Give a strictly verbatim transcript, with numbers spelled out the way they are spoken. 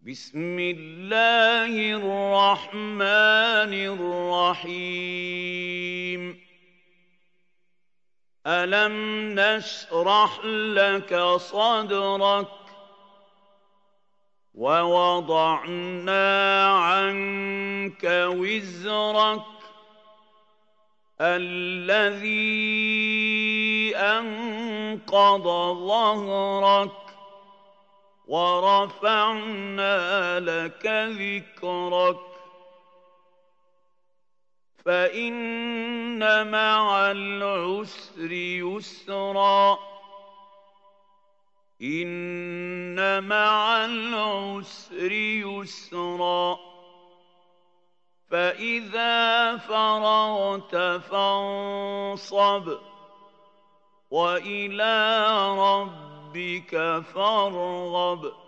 بسم الله الرحمن الرحيم ألم نشرح لك صدرك ووضعنا عنك وزرك الذي أنقض ظهرك ورفعنا لك ذكرك فإن مع العسر يسرا إن مع العسر يسرا فإذا فرغت فانصب وإلى ربك فارغب